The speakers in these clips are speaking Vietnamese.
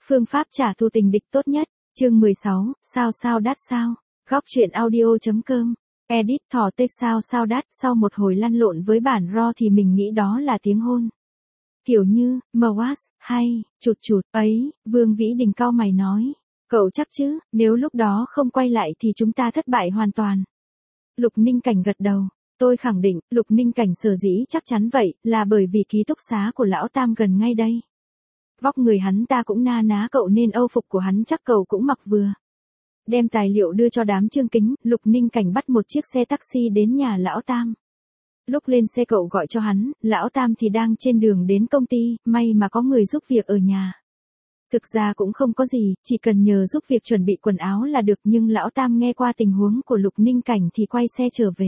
Phương pháp trả thù tình địch tốt nhất. Chương 16, sao đát sao. Góc truyện audio.com. Edit thỏ tê sao đát. Sau một hồi lăn lộn với bản RAW thì mình nghĩ đó là tiếng hôn. Kiểu như, mwas, hay, chụt, ấy, Vương Vĩ Đình cau mày nói. Cậu chắc chứ, nếu lúc đó không quay lại thì chúng ta thất bại hoàn toàn. Lục Ninh Cảnh gật đầu. Tôi khẳng định, Lục Ninh Cảnh sở dĩ chắc chắn vậy, là bởi vì ký túc xá của lão Tam gần ngay đây. Vóc người hắn ta cũng na ná cậu nên âu phục của hắn chắc cậu cũng mặc vừa. Đem tài liệu đưa cho đám Trương Kính, Lục Ninh Cảnh bắt một chiếc xe taxi đến nhà lão Tam. Lúc lên xe cậu gọi cho hắn, lão Tam thì đang trên đường đến công ty, may mà có người giúp việc ở nhà. Thực ra cũng không có gì, chỉ cần nhờ giúp việc chuẩn bị quần áo là được, nhưng lão Tam nghe qua tình huống của Lục Ninh Cảnh thì quay xe trở về.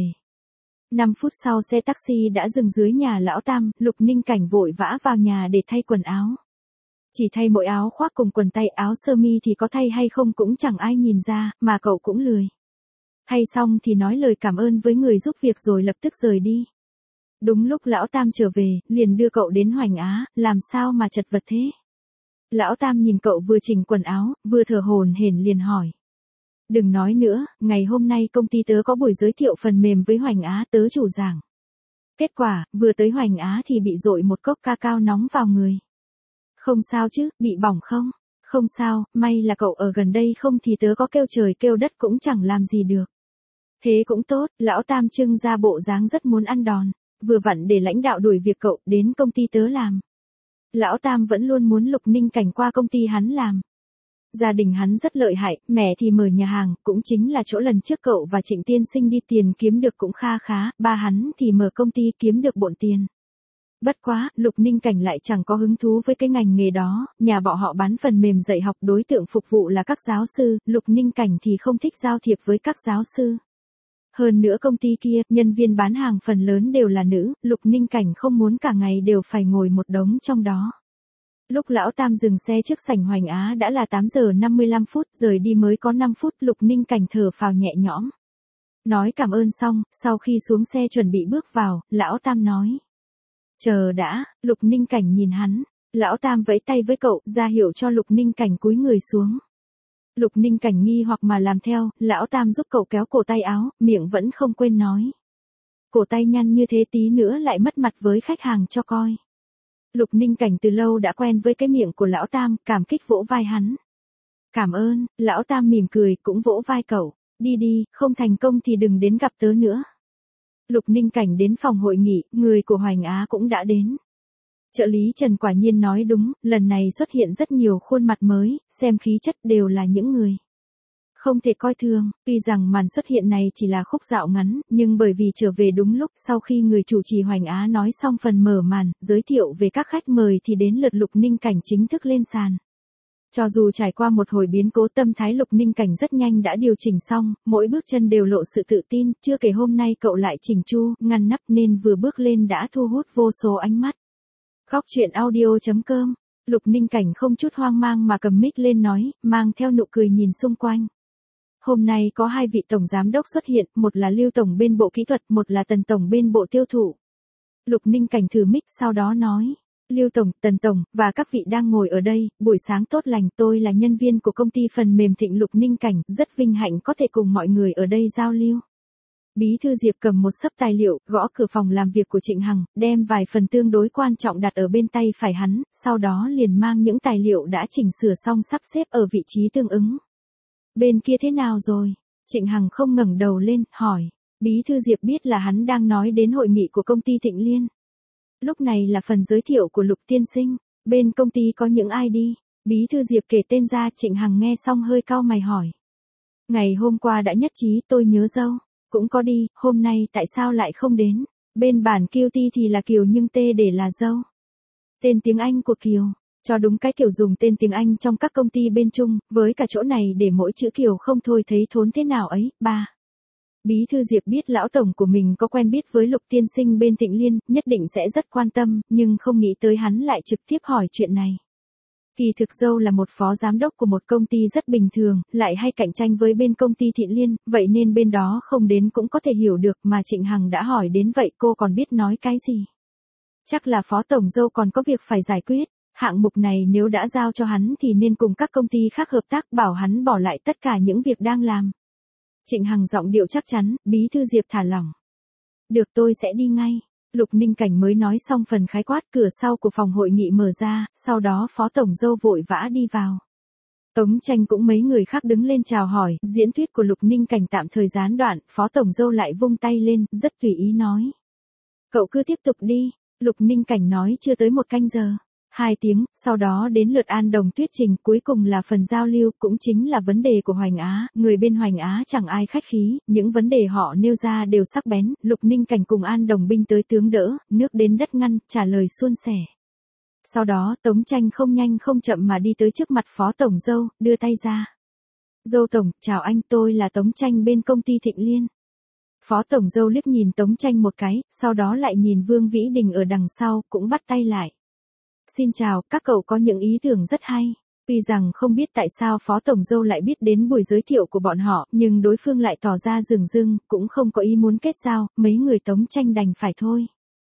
5 phút sau xe taxi đã dừng dưới nhà lão Tam, Lục Ninh Cảnh vội vã vào nhà để thay quần áo. Chỉ thay mỗi áo khoác cùng quần tây, áo sơ mi thì có thay hay không cũng chẳng ai nhìn ra, mà cậu cũng lười. Thay xong thì nói lời cảm ơn với người giúp việc rồi lập tức rời đi. Đúng lúc lão Tam trở về, liền đưa cậu đến Hoành Á, làm sao mà chật vật thế? Lão Tam nhìn cậu vừa chỉnh quần áo, vừa thở hổn hển liền hỏi. Đừng nói nữa, ngày hôm nay công ty tớ có buổi giới thiệu phần mềm với Hoành Á, tớ chủ giảng. Kết quả, vừa tới Hoành Á thì bị dội một cốc cacao nóng vào người. Không sao chứ, bị bỏng không? Không sao, may là cậu ở gần đây không thì tớ có kêu trời kêu đất cũng chẳng làm gì được. Thế cũng tốt, lão Tam trưng ra bộ dáng rất muốn ăn đòn, vừa vặn để lãnh đạo đuổi việc cậu đến công ty tớ làm. Lão Tam vẫn luôn muốn Lục Ninh Cảnh qua công ty hắn làm. Gia đình hắn rất lợi hại, mẹ thì mở nhà hàng, cũng chính là chỗ lần trước cậu và Trịnh Tiên Sinh đi tiền kiếm được cũng kha khá, ba hắn thì mở công ty kiếm được bộn tiền. Bất quá, Lục Ninh Cảnh lại chẳng có hứng thú với cái ngành nghề đó, nhà bọn họ bán phần mềm dạy học, đối tượng phục vụ là các giáo sư, Lục Ninh Cảnh thì không thích giao thiệp với các giáo sư. Hơn nữa công ty kia, nhân viên bán hàng phần lớn đều là nữ, Lục Ninh Cảnh không muốn cả ngày đều phải ngồi một đống trong đó. Lúc lão Tam dừng xe trước sảnh Hoành Á đã là 8 giờ 55 phút, rời đi mới có 5 phút, Lục Ninh Cảnh thở phào nhẹ nhõm. Nói cảm ơn xong, sau khi xuống xe chuẩn bị bước vào, lão Tam nói. Chờ đã, Lục Ninh Cảnh nhìn hắn, lão Tam vẫy tay với cậu, ra hiệu cho Lục Ninh Cảnh cúi người xuống. Lục Ninh Cảnh nghi hoặc mà làm theo, lão Tam giúp cậu kéo cổ tay áo, miệng vẫn không quên nói. Cổ tay nhăn như thế tí nữa lại mất mặt với khách hàng cho coi. Lục Ninh Cảnh từ lâu đã quen với cái miệng của lão Tam, cảm kích vỗ vai hắn. Cảm ơn, lão Tam mỉm cười cũng vỗ vai cậu, đi đi, không thành công thì đừng đến gặp tớ nữa. Lục Ninh Cảnh đến phòng hội nghị, người của Hoành Á cũng đã đến. Trợ lý Trần quả nhiên nói đúng, lần này xuất hiện rất nhiều khuôn mặt mới, xem khí chất đều là những người không thể coi thường. Tuy rằng màn xuất hiện này chỉ là khúc dạo ngắn, nhưng bởi vì trở về đúng lúc, sau khi người chủ trì Hoành Á nói xong phần mở màn, giới thiệu về các khách mời thì đến lượt Lục Ninh Cảnh chính thức lên sàn. Cho dù trải qua một hồi biến cố, tâm thái Lục Ninh Cảnh rất nhanh đã điều chỉnh xong, mỗi bước chân đều lộ sự tự tin, chưa kể hôm nay cậu lại chỉnh chu, ngăn nắp nên vừa bước lên đã thu hút vô số ánh mắt. Góc truyện audio.com. Lục Ninh Cảnh không chút hoang mang mà cầm mic lên nói, mang theo nụ cười nhìn xung quanh. Hôm nay có hai vị tổng giám đốc xuất hiện, một là Lưu tổng bên bộ kỹ thuật, một là Tần tổng bên bộ tiêu thụ. Lục Ninh Cảnh thử mic sau đó nói. Lưu tổng, Tần tổng, và các vị đang ngồi ở đây, buổi sáng tốt lành, tôi là nhân viên của công ty phần mềm Thịnh Lục Ninh Cảnh, rất vinh hạnh có thể cùng mọi người ở đây giao lưu. Bí thư Diệp cầm một xấp tài liệu, gõ cửa phòng làm việc của Trịnh Hằng, đem vài phần tương đối quan trọng đặt ở bên tay phải hắn, sau đó liền mang những tài liệu đã chỉnh sửa xong sắp xếp ở vị trí tương ứng. Bên kia thế nào rồi? Trịnh Hằng không ngẩng đầu lên, hỏi. Bí thư Diệp biết là hắn đang nói đến hội nghị của công ty Thịnh Liên. Lúc này là phần giới thiệu của Lục tiên sinh, bên công ty có những ai đi? Bí thư Diệp kể tên ra, Trịnh Hằng nghe xong hơi cau mày hỏi. Ngày hôm qua đã nhất trí, tôi nhớ dâu, cũng có đi, hôm nay tại sao lại không đến? Bên bản QT thì là Kiều nhưng T để là dâu. Tên tiếng Anh của Kiều, cho đúng cái kiểu dùng tên tiếng Anh trong các công ty bên Trung, với cả chỗ này để mỗi chữ Kiều không thôi thấy thốn thế nào ấy. 3. Bí thư Diệp biết lão tổng của mình có quen biết với Lục tiên sinh bên Thịnh Liên, nhất định sẽ rất quan tâm, nhưng không nghĩ tới hắn lại trực tiếp hỏi chuyện này. Kỳ thực dâu là một phó giám đốc của một công ty rất bình thường, lại hay cạnh tranh với bên công ty Thịnh Liên, vậy nên bên đó không đến cũng có thể hiểu được, mà Trịnh Hằng đã hỏi đến vậy cô còn biết nói cái gì. Chắc là phó tổng dâu còn có việc phải giải quyết. Hạng mục này nếu đã giao cho hắn thì nên cùng các công ty khác hợp tác, bảo hắn bỏ lại tất cả những việc đang làm. Trịnh Hằng giọng điệu chắc chắn, bí thư Diệp thả lỏng. Được, tôi sẽ đi ngay. Lục Ninh Cảnh mới nói xong phần khái quát, cửa sau của phòng hội nghị mở ra, sau đó Phó Tổng Dâu vội vã đi vào. Tống Tranh cũng mấy người khác đứng lên chào hỏi, diễn thuyết của Lục Ninh Cảnh tạm thời gián đoạn, Phó Tổng Dâu lại vung tay lên, rất tùy ý nói. Cậu cứ tiếp tục đi. Lục Ninh Cảnh nói chưa tới 1 canh giờ. 2 tiếng, sau đó đến lượt An Đồng thuyết trình, cuối cùng là phần giao lưu, cũng chính là vấn đề của Hoành Á, người bên Hoành Á chẳng ai khách khí, những vấn đề họ nêu ra đều sắc bén, Lục Ninh Cảnh cùng An Đồng binh tới tướng đỡ, nước đến đất ngăn, trả lời suôn sẻ. Sau đó, Tống Tranh không nhanh không chậm mà đi tới trước mặt Phó Tổng Dâu, đưa tay ra. Dâu Tổng, chào anh, tôi là Tống Tranh bên công ty Thịnh Liên. Phó Tổng Dâu liếc nhìn Tống Tranh một cái, sau đó lại nhìn Vương Vĩ Đình ở đằng sau, cũng bắt tay lại. Xin chào, các cậu có những ý tưởng rất hay. Tuy rằng không biết tại sao Phó Tổng Dâu lại biết đến buổi giới thiệu của bọn họ, nhưng đối phương lại tỏ ra dửng dưng, cũng không có ý muốn kết giao, mấy người Tống Tranh đành phải thôi.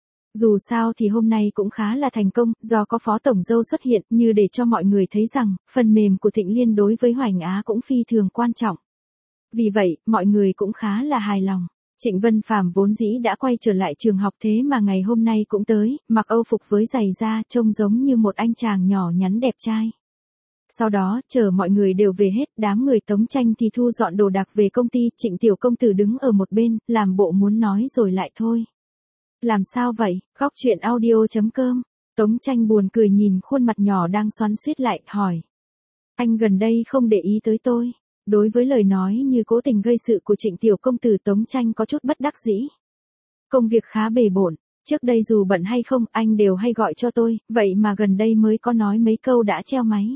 Dù sao thì hôm nay cũng khá là thành công, do có Phó Tổng Dâu xuất hiện, như để cho mọi người thấy rằng, phần mềm của Thịnh Liên đối với Hoành Á cũng phi thường quan trọng. Vì vậy, mọi người cũng khá là hài lòng. Trịnh Vân Phàm vốn dĩ đã quay trở lại trường học, thế mà ngày hôm nay cũng tới, mặc Âu phục với giày da, trông giống như một anh chàng nhỏ nhắn đẹp trai. Sau đó, chờ mọi người đều về hết, đám người Tống Tranh thì thu dọn đồ đạc về công ty, Trịnh Tiểu Công Tử đứng ở một bên, làm bộ muốn nói rồi lại thôi. Làm sao vậy? Góc truyện audio.com. Tống Tranh buồn cười nhìn khuôn mặt nhỏ đang xoắn xuýt lại, hỏi. Anh gần đây không để ý tới tôi. Đối với lời nói như cố tình gây sự của Trịnh Tiểu Công Tử, Tống Tranh có chút bất đắc dĩ. Công việc khá bề bộn, trước đây dù bận hay không, anh đều hay gọi cho tôi, vậy mà gần đây mới có nói mấy câu đã treo máy.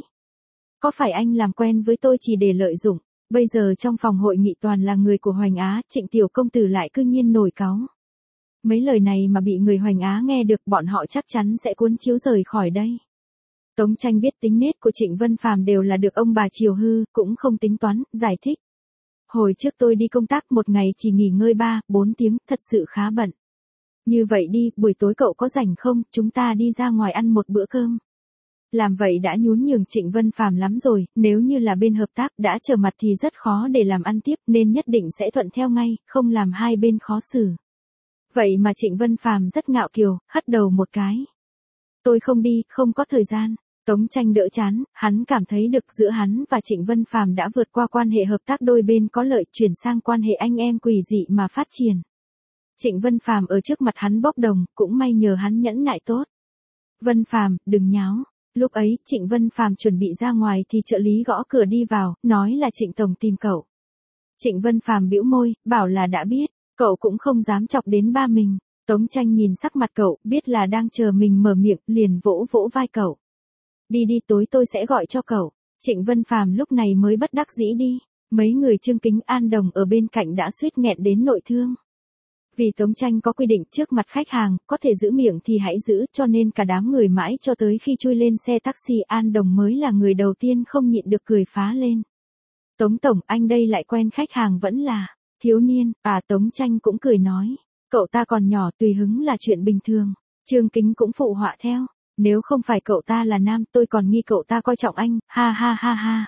Có phải anh làm quen với tôi chỉ để lợi dụng? Bây giờ trong phòng hội nghị toàn là người của Hoành Á, Trịnh Tiểu Công Tử lại cứ nhiên nổi cáu. Mấy lời này mà bị người Hoành Á nghe được, bọn họ chắc chắn sẽ cuốn chiếu rời khỏi đây. Tống Tranh biết tính nết của Trịnh Vân Phàm đều là được ông bà chiều hư, cũng không tính toán, giải thích. Hồi trước tôi đi công tác một ngày chỉ nghỉ ngơi 3-4 tiếng, thật sự khá bận. Như vậy đi, buổi tối cậu có rảnh không, chúng ta đi ra ngoài ăn một bữa cơm. Làm vậy đã nhún nhường Trịnh Vân Phàm lắm rồi, nếu như là bên hợp tác đã trở mặt thì rất khó để làm ăn tiếp, nên nhất định sẽ thuận theo ngay, không làm hai bên khó xử. Vậy mà Trịnh Vân Phàm rất ngạo kiều, hất đầu một cái. Tôi không đi, không có thời gian. Tống Tranh đỡ chán, hắn cảm thấy được giữa hắn và Trịnh Vân Phàm đã vượt qua quan hệ hợp tác đôi bên có lợi, chuyển sang quan hệ anh em quỷ dị mà phát triển. Trịnh Vân Phàm ở trước mặt hắn bốc đồng, cũng may nhờ hắn nhẫn nại tốt. Vân Phàm, đừng nháo. Lúc ấy, Trịnh Vân Phàm chuẩn bị ra ngoài thì trợ lý gõ cửa đi vào, nói là Trịnh Tổng tìm cậu. Trịnh Vân Phàm bĩu môi, bảo là đã biết, cậu cũng không dám chọc đến ba mình. Tống Tranh nhìn sắc mặt cậu, biết là đang chờ mình mở miệng, liền vỗ vỗ vai cậu. Đi đi, tối tôi sẽ gọi cho cậu. Trịnh Vân Phàm lúc này mới bất đắc dĩ đi. Mấy người Trương Kính, An Đồng ở bên cạnh đã suýt nghẹn đến nội thương. Vì Tống Tranh có quy định trước mặt khách hàng, có thể giữ miệng thì hãy giữ, cho nên cả đám người mãi cho tới khi chui lên xe taxi, An Đồng mới là người đầu tiên không nhịn được cười phá lên. Tống Tổng, anh đây lại quen khách hàng vẫn là thiếu niên, Tống Tranh cũng cười nói. Cậu ta còn nhỏ, tùy hứng là chuyện bình thường. Trương Kính cũng phụ họa theo. Nếu không phải cậu ta là nam, tôi còn nghi cậu ta coi trọng anh, ha ha ha ha.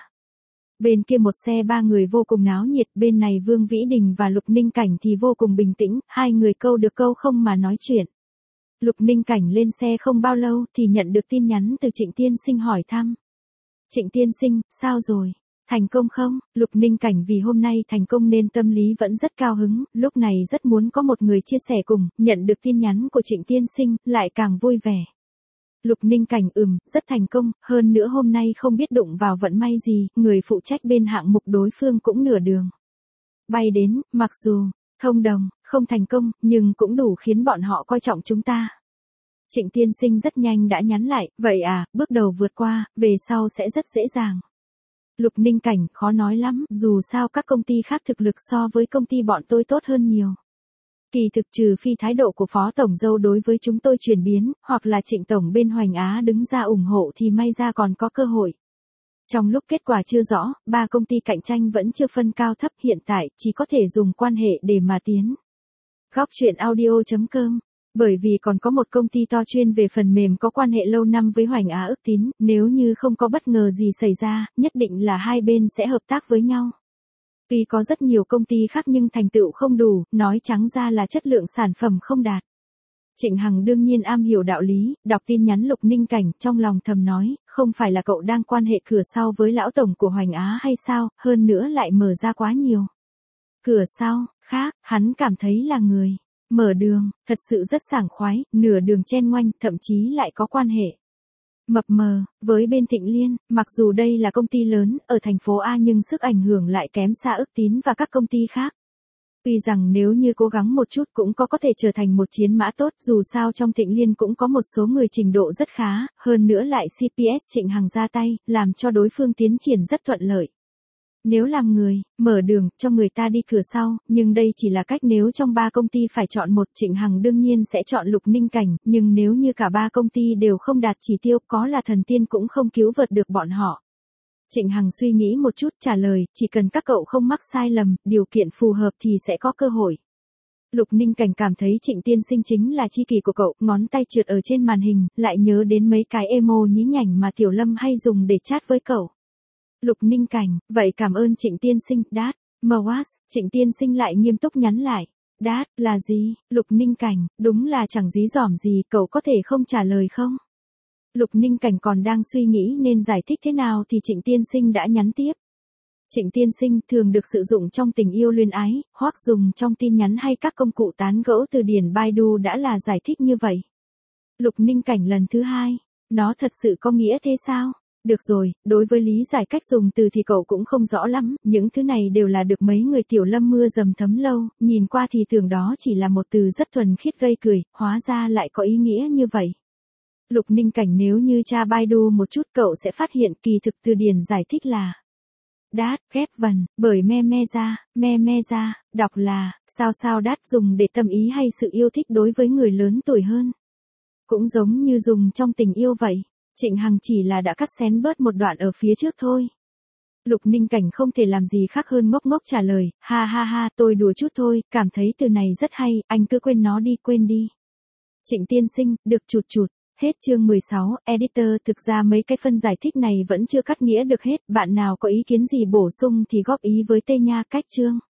Bên kia một xe 3 người vô cùng náo nhiệt, bên này Vương Vĩ Đình và Lục Ninh Cảnh thì vô cùng bình tĩnh, hai người câu được câu không mà nói chuyện. Lục Ninh Cảnh lên xe không bao lâu thì nhận được tin nhắn từ Trịnh Tiên Sinh hỏi thăm. Trịnh Tiên Sinh, sao rồi? Thành công không? Lục Ninh Cảnh vì hôm nay thành công nên tâm lý vẫn rất cao hứng, lúc này rất muốn có một người chia sẻ cùng, nhận được tin nhắn của Trịnh Tiên Sinh, lại càng vui vẻ. Lục Ninh Cảnh rất thành công, hơn nữa hôm nay không biết đụng vào vận may gì, người phụ trách bên hạng mục đối phương cũng nửa đường bay đến, mặc dù thông đồng, không thành công, nhưng cũng đủ khiến bọn họ coi trọng chúng ta. Trịnh Tiên Sinh rất nhanh đã nhắn lại, vậy bước đầu vượt qua, về sau sẽ rất dễ dàng. Lục Ninh Cảnh, khó nói lắm, dù sao các công ty khác thực lực so với công ty bọn tôi tốt hơn nhiều. Kỳ thực trừ phi thái độ của Phó Tổng Dâu đối với chúng tôi chuyển biến, hoặc là Trịnh Tổng bên Hoành Á đứng ra ủng hộ thì may ra còn có cơ hội. Trong lúc kết quả chưa rõ, 3 công ty cạnh tranh vẫn chưa phân cao thấp, hiện tại chỉ có thể dùng quan hệ để mà tiến. Góc truyện audio.com Bởi vì còn có một công ty to chuyên về phần mềm có quan hệ lâu năm với Hoành Á ước tín, nếu như không có bất ngờ gì xảy ra, nhất định là hai bên sẽ hợp tác với nhau. Tuy có rất nhiều công ty khác nhưng thành tựu không đủ, nói trắng ra là chất lượng sản phẩm không đạt. Trịnh Hằng đương nhiên am hiểu đạo lý, đọc tin nhắn Lục Ninh Cảnh trong lòng thầm nói, không phải là cậu đang quan hệ cửa sau với lão tổng của Hoành Á hay sao, hơn nữa lại mở ra quá nhiều. Cửa sau, khác, hắn cảm thấy là người. Mở đường, thật sự rất sảng khoái, nửa đường chen ngoanh, thậm chí lại có quan hệ. Mập mờ, với bên Thịnh Liên, mặc dù đây là công ty lớn, ở thành phố A nhưng sức ảnh hưởng lại kém xa ước tín và các công ty khác. Tuy rằng nếu như cố gắng một chút cũng có thể trở thành một chiến mã tốt, dù sao trong Thịnh Liên cũng có một số người trình độ rất khá, hơn nữa lại CPS Trịnh Hằng ra tay, làm cho đối phương tiến triển rất thuận lợi. Nếu làm người, mở đường, cho người ta đi cửa sau, nhưng đây chỉ là cách nếu trong ba công ty phải chọn một, Trịnh Hằng đương nhiên sẽ chọn Lục Ninh Cảnh, nhưng nếu như cả ba công ty đều không đạt chỉ tiêu, có là thần tiên cũng không cứu vớt được bọn họ. Trịnh Hằng suy nghĩ một chút trả lời, chỉ cần các cậu không mắc sai lầm, điều kiện phù hợp thì sẽ có cơ hội. Lục Ninh Cảnh cảm thấy Trịnh tiên sinh chính là tri kỷ của cậu, ngón tay trượt ở trên màn hình, lại nhớ đến mấy cái emo nhí nhảnh mà Tiểu Lâm hay dùng để chat với cậu. Lục Ninh Cảnh, vậy cảm ơn Trịnh tiên sinh, đát, Mwas, Trịnh tiên sinh lại nghiêm túc nhắn lại. Đát, là gì? Lục Ninh Cảnh, đúng là chẳng dí dỏm gì, cậu có thể không trả lời không? Lục Ninh Cảnh còn đang suy nghĩ nên giải thích thế nào thì Trịnh tiên sinh đã nhắn tiếp. Trịnh tiên sinh thường được sử dụng trong tình yêu luyến ái, hoặc dùng trong tin nhắn hay các công cụ tán gẫu từ điển Baidu đã là giải thích như vậy. Lục Ninh Cảnh lần thứ hai, nó thật sự có nghĩa thế sao? Được rồi, đối với lý giải cách dùng từ thì cậu cũng không rõ lắm, những thứ này đều là được mấy người Tiểu Lâm mưa dầm thấm lâu, nhìn qua thì tưởng đó chỉ là một từ rất thuần khiết gây cười, hóa ra lại có ý nghĩa như vậy. Lục Ninh Cảnh nếu như tra Baidu một chút cậu sẽ phát hiện kỳ thực từ điển giải thích là đát, ghép vần, bởi me ra, đọc là, sao đát dùng để tâm ý hay sự yêu thích đối với người lớn tuổi hơn. Cũng giống như dùng trong tình yêu vậy. Trịnh Hằng chỉ là đã cắt xén bớt một đoạn ở phía trước thôi. Lục Ninh Cảnh không thể làm gì khác hơn ngốc ngốc trả lời, ha, tôi đùa chút thôi, cảm thấy từ này rất hay, anh cứ quên nó đi, quên đi. Trịnh tiên sinh, được chụt. Hết chương 16, editor, thực ra mấy cái phân giải thích này vẫn chưa cắt nghĩa được hết, bạn nào có ý kiến gì bổ sung thì góp ý với Tê Nha. Cách chương.